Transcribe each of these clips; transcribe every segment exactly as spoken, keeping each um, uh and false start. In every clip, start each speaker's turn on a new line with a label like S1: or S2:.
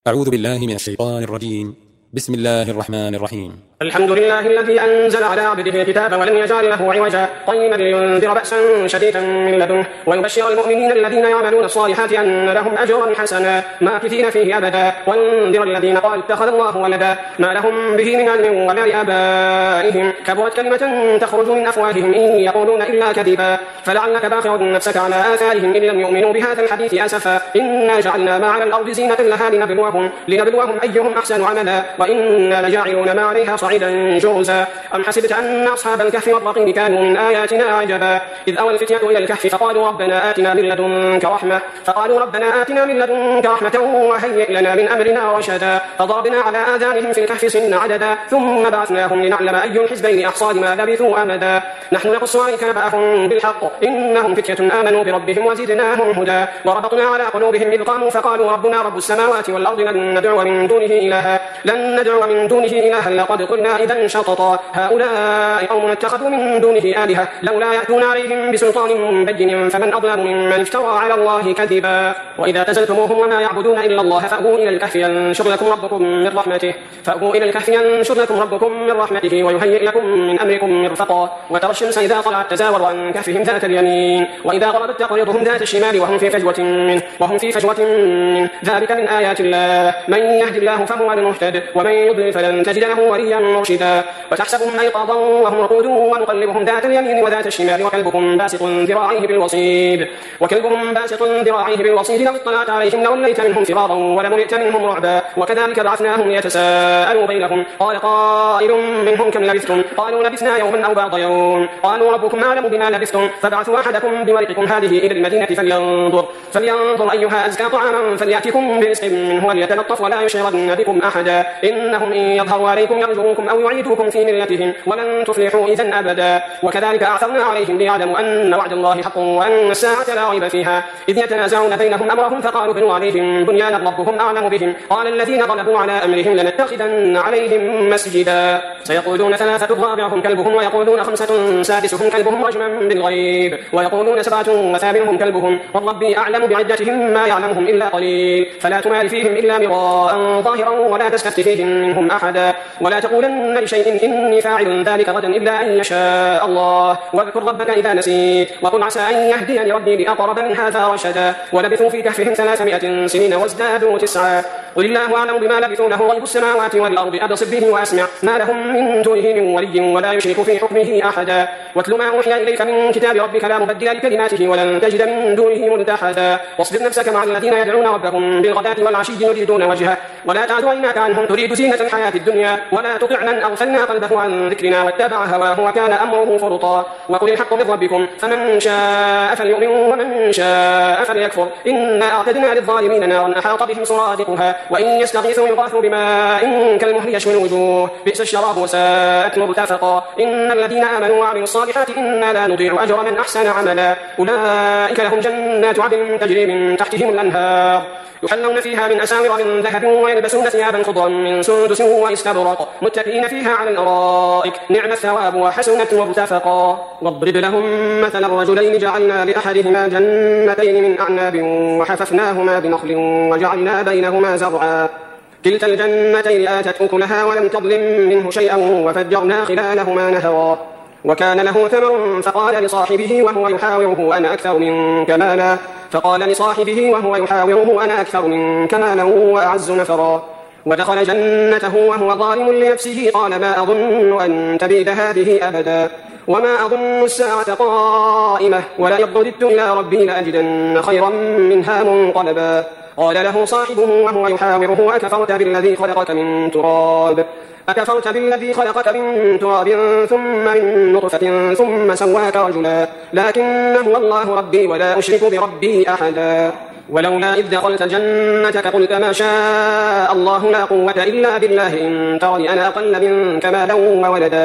S1: أعوذ بالله من الشيطان الرجيم. بسم الله الرحمن الرحيم.
S2: الحمد لله الذي أنزل على عبده الكتاب ولم يجعل له عوجا قيما لينذر بأسا شديدا من لدنه ويبشر المؤمنين الذين يعملون الصالحات أن لهم أجرا حسنا ماكثين فيه أبدا وينذر الذين قالوا اتخذ الله ولدا ما لهم به من علم ولا لآبائهم كبرت كلمة تخرج من أفواههم إن يقولون إلا كذبا فلعلك باخع نفسك على آثارهم إن لم يؤمنوا بهذا الحديث أسفا إنا جعلنا ما على الأرض زينة لها لنبلوهم لنبلوهم أيهم أحسن عملا وإنا لجاعلون ما عليها صعيدا جرزا أم حسبت أن أصحاب الكهف والرقيم كانوا من آياتنا عجبا إذ أوى الفتية إلى الكهف فقالوا ربنا آتنا من لدنك رحمة فقالوا ربنا آتنا من لدنك رحمة وهيئ لنا من أمرنا رشدا فضربنا على آذانهم في الكهف سنين عددا ثم بعثناهم لنعلم أي الحزبين أحصى لما لبثوا أمدا نحن نقص عليك نبأهم بالحق إنهم فتية آمنوا بربهم وزدناهم هدى وربطنا على قلوبهم إذ قاموا فقالوا ربنا رب السماوات والأرض لن ندعو من دونه إلها لن ندعو من دونه إلها لقد قلنا إذا شططا هؤلاء قوم اتخذوا من دونه آلهة لولا يأتون عليهم بسلطان بين فمن أظلم ممن افترى على الله كذبا وإذا اعتزلتموهم وما يعبدون إلا الله فأووا إلى الكهف ينشر لكم ربكم من رحمته فأووا إلى الكهف ينشر لكم ربكم من رحمته ويهيئ لكم من أمركم مرفقا وترى الشمس إذا طلعت تزاور عن كهفهم ذات اليمين وإذا غربت تقرضهم ذات الشمال وهم في فجوة منه وهم في فجوة منه ذلك من آيات الله من يهد الله فهو المهتد ومن يضلل فلن تجد له وليا مرشدا وتحسبهم أيقاظا وهم رقود ونقلبهم ذات اليمين وذات الشمال وكلبهم باسط ذراعيه بالوصيد وكلبهم باسط ذراعيه بالوصيد لو اطلعت عليهم لوليت منهم فرارا ولملئت منهم رعبا وكذلك بعثناهم ليتساءلوا بينهم قال قائل منهم كم لبثتم قالوا لبثنا يوما أو بعض يوم قالوا ربكم أعلم بما لبثتم فبعثوا أحدكم بورقكم هذه إلى المدينة فلينظر فلينظر أيها أزكى طعاما فليأتكم برزق منه وليتلطف ولا يشعرن بكم أحدا إنهم إن يظهروا عليكم يرجوكم أو يعيدوكم في ملتهم ولن تفلحوا إذن أبدا وكذلك أعثرنا عليهم ليعلموا أن وعد الله حق وأن الساعة لا ريب فيها إذ يتنازعون بينهم أمرهم فقالوا بنوا عليهم بنيانا ربهم أعلم بهم قال الذين غلبوا على أمرهم لنتخذن عليهم مسجدا سيقولون ثلاثة رابعهم كلبهم ويقولون خمسة سادسهم كلبهم رجما بالغيب ويقولون سبعة وثامنهم كلبهم والرب أعلم بعدتهم ما يعلمهم إلا قليل فلا تمال فيهم إلا مراء ظاهرا ولا تستفت فيهم منهم أحدا ولا تقولن لشيء إني فاعل ذلك غدا إلا أن يشاء الله واذكر ربك إذا نسيت وقل عسى أن يهديني ربي لأقرب من هذا رشدا ولبثوا في كهفهم ثلاثمائة سنين وازدادوا تسعا قل الله أعلم بما لبثوا له غيب السماوات والأرض أبصر به وأسمع ما لهم من دونه من ولي ولا يشرك في حكمه أحدا واتل ما أوحي إليك من كتاب ربك لا مبدل لكلماته ولن تجد من دونه ملتحدا واصبر نفسك مع الذين يدعون ربهم بالغداة والعشي يريدون وجهه ولا تعد عيناك عنهم تريد زينة الحياة الدنيا ولا تطع من أغفلنا قلبه عن ذكرنا واتبع هواه وكان أمره فرطا وقل الحق من ربكم فمن شاء فليؤمن ومن شاء فليكفر إنا أعتدنا للظالمين نارا أحاط بهم سرادقها وإن يستغيثوا يغاثوا بماء كالمهل يشوي الوجوه بئس الشراب وساءت مرتفقا إن الذين آمنوا وعملوا الصالحات إنا لا نضيع أجر من أحسن عملا أولئك لهم جنات عدن تجري من تحتهم الأنهار يحلون فيها من أساور من ذهب ويلبسون ثيابا خضرا من سندس واستبرق متكئين فيها على الأرائك نعم الثواب وحسنت مرتفقا واضرب لهم مثل الرجلين جعلنا لأحدهما جنتين من أعناب وحففناهما بنخل وجعلنا بينهما زرعا كلتا الجنتين آتت أكلها ولم تظلم منه شيئا وفجرنا خلالهما نهرا وكان له ثمر فقال لصاحبه وهو يحاوره أنا أكثر منك مالا فقال لصاحبه وهو يحاوره أنا أكثر منك مالا وأعز نفرا ودخل جنته وهو ظالم لنفسه قال ما أظن أن تبيد هذه أبدا وما أظن الساعة قائمة ولئن رددت إلى ربي لأجدن خيرا منها منقلبا قال له صاحبه وهو يحاوره أكفرت بالذي خلقك من تراب أكفرت بالذي خلقك من تراب ثم من نطفة ثم سواك رجلا لكن هو الله ربي ولا أشرك بربي أحدا ولولا إذ دخلت جنتك قلت ما شاء الله لا قوة إلا بالله إن ترني أنا أقل منك مالا وولدا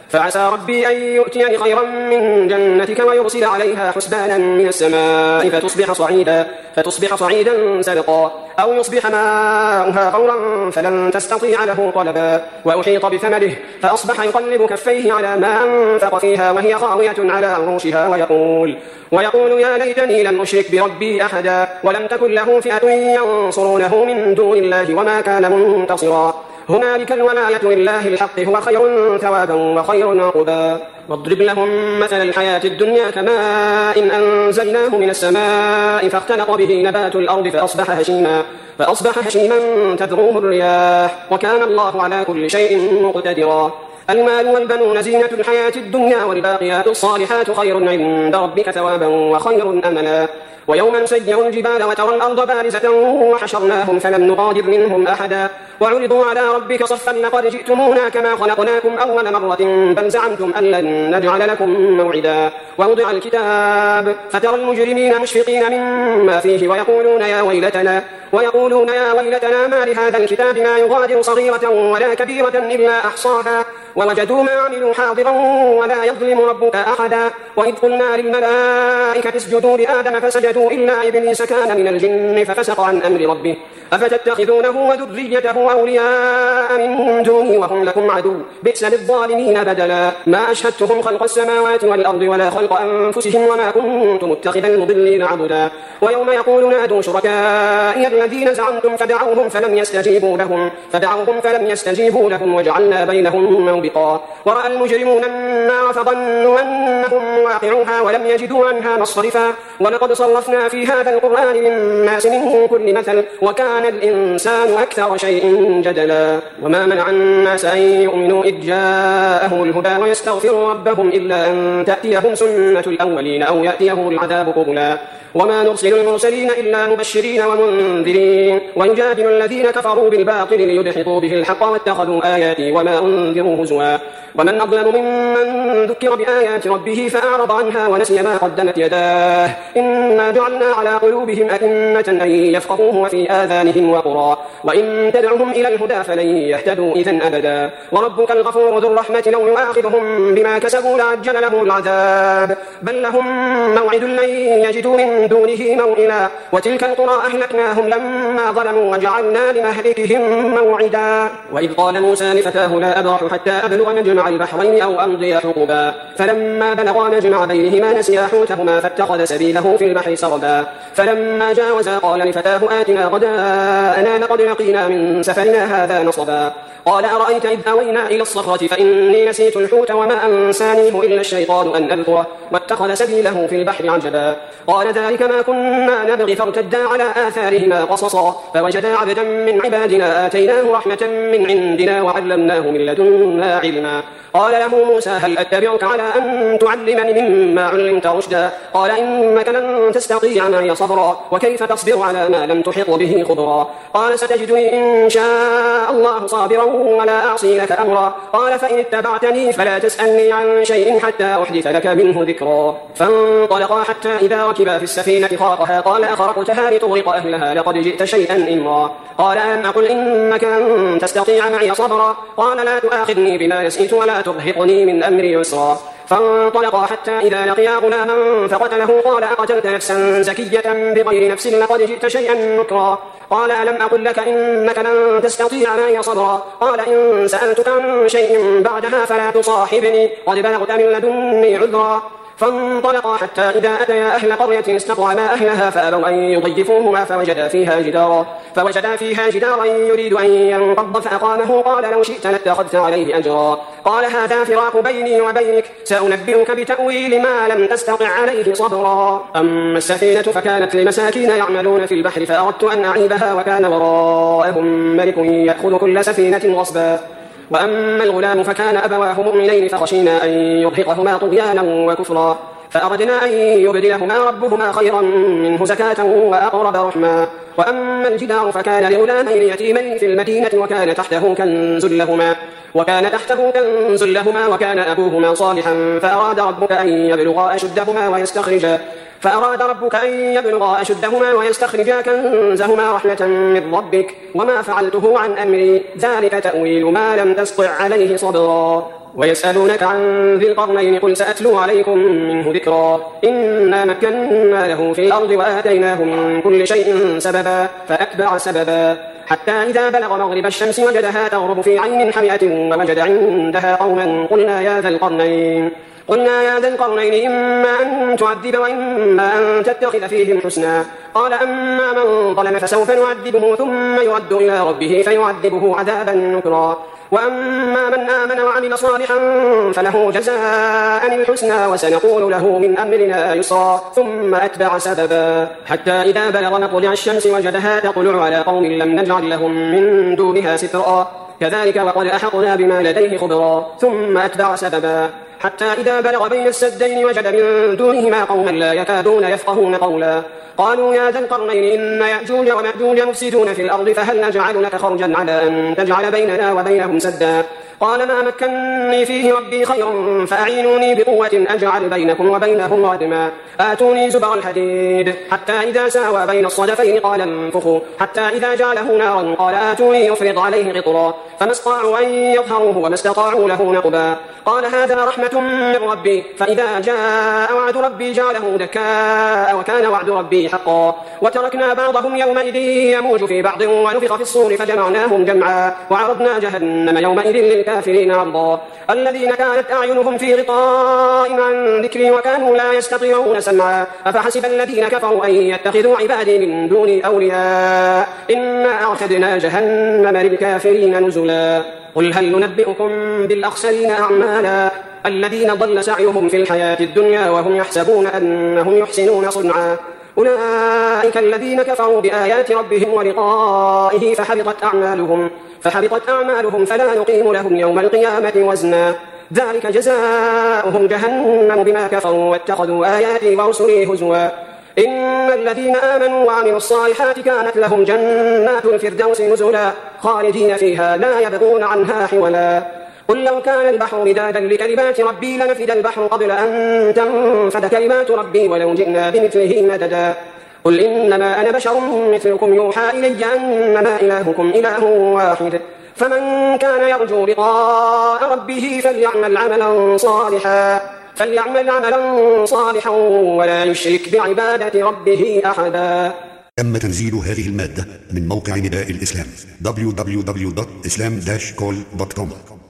S2: فعسى ربي أن يؤتيني خيرا من جنتك ويرسل عليها حسبانا من السماء فتصبح صعيدا, فتصبح صعيدا زلقا أو يصبح ماؤها غورا فلن تستطيع له طلبا وأحيط بثمره فأصبح يقلب كفيه على ما أنفق فيها وهي خاوية على عروشها ويقول, ويقول يا ليتني لم أشرك بربي أحدا ولم تكن له فئة ينصرونه من دون الله وما كان منتصرا هنالك الولاية لله الحق هو خير ثوابا وخير عقبا واضرب لهم مثل الحياة الدنيا كماء إن أنزلناه من السماء فاختلط به نبات الأرض فأصبح هشيما, فأصبح هشيما تذروه الرياح وكان الله على كل شيء مقتدرا المال والبنون زينة الحياة الدنيا والباقيات الصالحات خير عند ربك ثوابا وخير أملا ويوم نسير الجبال وترى الأرض بارزة وحشرناهم فلم نغادر منهم أحدا وعرضوا على ربك صفا لقد جئتمونا كما خلقناكم أول مرة بل زعمتم أن لن نجعل لكم موعدا ووضع الكتاب فترى المجرمين مشفقين مما فيه ويقولون يا ويلتنا ويقولون يا ويلتنا ما لهذا الكتاب لا يغادر صغيرة ولا كبيرة إلا أحصاها ووجدوا ما عملوا حاضرا ولا يظلم ربك أحدا وإذ قلنا للملائكة اسجدوا لآدم فسجدوا إلا إبليس كان من الجن ففسق عن أمر ربه أفتتخذونه وذريته أولياء من دوني وهم لكم عدو بئس للظالمين بدلا ما أشهدتهم خلق السماوات والأرض ولا خلق أنفسهم وما كنت متخذ المضلين عبدا ويوم يقول نادوا شركائي الذين زعمتم فدعوهم فلم يستجيبوا لهم فدعوهم فلم يستجيبوا لهم وجعلنا بينهم موبقا ورأى المجرمون النار فظنوا أنهم واقعوها ولم يجدوا عنها مصرفا ولقد صرفنا في هذا القرآن للناس من كل مثل وكان الإنسان أكثر شيء جدلا وما منع الناس أن يؤمنوا إذ جاءهم الهدى ويستغفروا ربهم إلا أن تأتيهم سنة الأولين أو يأتيهم العذاب قبلا وما نرسل المرسلين إلا مبشرين ومنذرين ويجادل الذين كفروا بالباطل ليدحضوا به الحق واتخذوا آياتي وما أنذروا هزوا ومن أظلم ممن ذكر بآيات ربه فأعرض عنها ونسي ما قدمت يداه إنا جعلنا على قلوبهم أكنة أن يفقهوه وفي آذانهم وقرا وإن تدعهم إلى الهدى فلن يهتدوا إذن أبدا وربك الغفور ذو الرحمة لو يؤاخذهم بما كسبوا لعجل لهم العذاب بل لهم موعد لن يجدوا من دونه موئلا وتلك القرى أهلكناهم لما ظلموا وجعلنا لمهلكهم موعدا وإذ قال موسى لفتاه لا أبرح حتى أبلغ مجمع البحرين أو أمضي حقبا فلما بلغا مجمع بينهما نسيا حوتهما فاتخذ سبيله في البحر سربا فلما جاوزا قال لفتاه آتنا غداءنا لقد لقينا من سفرنا هذا نصبا قال أرأيت إذ أوينا إلى الصخرة فإني نسيت الحوت وما أنسانيه إلا الشيطان أن أذكره واتخذ سبيله في البحر عجبا قال ذلك ما كنا نبغي فارتدا على آثارهما قصصا فوجدا عبدا من عبادنا آتيناه رحمة من عندنا وعلمناه من لدنا علما قال له موسى هل أتبعك على أن تعلمني مما علمت رشدا قال إنك لن تستطيع معي صبرا وكيف تصبر على ما لم تحط به خبرا قال ستجدني إن شاء الله صابرا ولا أعصي لك أمرا قال فإن اتبعتني فلا تسألني عن شيء حتى أحدث لك منه ذكرا فانطلقا حتى إذا ركبا في السفينة خرقها قال أخرقتها لتغرق أهلها لقد جئت شيئا إمرا قال ألم أقل إنك لن تستطيع معي صبرا قال لا تؤاخذني بما نسيت ولا ترهقني من أمري يسرا فانطلقا حتى إذا لقيا غلاما فقتله قال أقتلت نفسا زكية بغير نفس لقد جئت شيئا نكرا قال ألم أقل لك إنك لن تستطيع معي صبرا قال إن سألتك عن شيء بعدها فلا تصاحبني قد بلغت من لدني عذرا فانطلقا حتى إذا أتيا أهل قرية استطعما أهلها فأبوا أن يضيفوهما فوجدا فيها جدارا فوجدا فيها جدارا يريد أن ينقض فأقامه قال لو شئت لاتخذت عليه أجرا قال هذا فراق بيني وبينك سأنبئك بتأويل ما لم تستطع عليه صبرا أما السفينة فكانت لمساكين يعملون في البحر فأردت أن أعيبها وكان وراءهم ملك يأخذ كل سفينة غصبا وأما الغلام فكان أبواه مؤمنين فخشينا أن يرهقهما طغيانا وكفرا فأردنا أن يبدلهما ربهما خيرا منه زكاة وأقرب رحما وأما الجدار فكان لغلامين يتيمين في المدينة وكان تحته كنز لهما وكان تحته كنز لهما وكان أبوهما صالحا فأراد ربك أن يبلغا أشدهما ويستخرجا فأراد ربك أن يبلغا أشدهما ويستخرجا كنزهما رحمة من ربك وما فعلته عن أمري ذلك تأويل ما لم تسطع عليه صبرا ويسألونك عن ذي القرنين قل سأتلو عليكم منه ذكرا إنا مكنا له في الأرض وآتيناه من كل شيء سببا فأتبع سببا حتى إذا بلغ مغرب الشمس وجدها تغرب في عين حمئة ووجد عندها قوما قلنا يا ذا القرنين قلنا يا ذا القرنين إما أن تعذب وإما أن تتخذ فيهم حسنا قال أما من ظلم فسوف نعذبه ثم يرد إلى ربه فيعذبه عذابا نكرا وأما من آمن وعمل صالحا فله جزاء الحسنى وسنقول له من أمرنا يسرا ثم أتبع سببا حتى إذا بلغ مطلع الشمس وجدها تطلع على قوم لم نجعل لهم من دونها سترا كذلك وقد أحطنا بما لديه خبرا ثم أتبع سببا حتى إذا بلغ بين السدين وجد من دونهما قوما لا يكادون يفقهون قولا قالوا يا ذا القرنين إن يأجوج ومأجوج مفسدون في الأرض فهل نجعل لك خرجا على أن تجعل بيننا وبينهم سدا قال ما مكنني فيه ربي خير فأعينوني بقوة أجعل بينكم وبينهم ردما آتوني زبر الحديد حتى إذا ساوى بين الصدفين قال انفخوا حتى إذا جعله نارا قال آتوني يفرض عليه قطرا فما استطاعوا أن يظهروه وما استطاعوا له نقبا قال هذا رحمة من ربي فإذا جاء وعد ربي جعله دكاء وكان وعد ربي حقا وتركنا بعضهم يومئذ يموج في بعض ونفخ في الصور فجمعناهم جمعا وعرضنا جهنم يومئذ للكافرين عرضا الذين كانت أعينهم في غطاء عن ذكري وكانوا لا يستطيعون سمعا أفحسب الذين كفروا أن يتخذوا عبادي من دوني أولياء إنا أعتدنا جهنم للكافرين نزلا قل هل ننبئكم بالأخسرين أعمالا الذين ضل سعيهم في الحياة الدنيا وهم يحسبون أنهم يحسنون صنعا أولئك الذين كفروا بآيات ربهم ولقائه فحبطت أعمالهم فحبطت أعمالهم فلا نقيم لهم يوم القيامة وزنا ذلك جزاؤهم جهنم بما كفروا واتخذوا آياتي ورسلي هزوا إن الذين آمنوا وعملوا الصالحات كانت لهم جنات الفردوس نزلا خالدين فيها لا يبغون عنها حولا قل لو كان البحر مدادا لكلمات ربي لنفد البحر قبل أن تنفد كلمات ربي ولو جئنا بمثله مددا قل إنما أنا بشر مثلكم يوحى إلي أنما إلهكم إله واحد فمن كان يرجو لقاء ربه فليعمل عملا صالحا فليعمل عملا صالحا ولا يشرك بعبادة ربه أحدا.
S3: تم تنزيل هذه المادة من موقع نداء الإسلام دبليو دبليو دبليو دوت إسلام داش كول دوت كوم.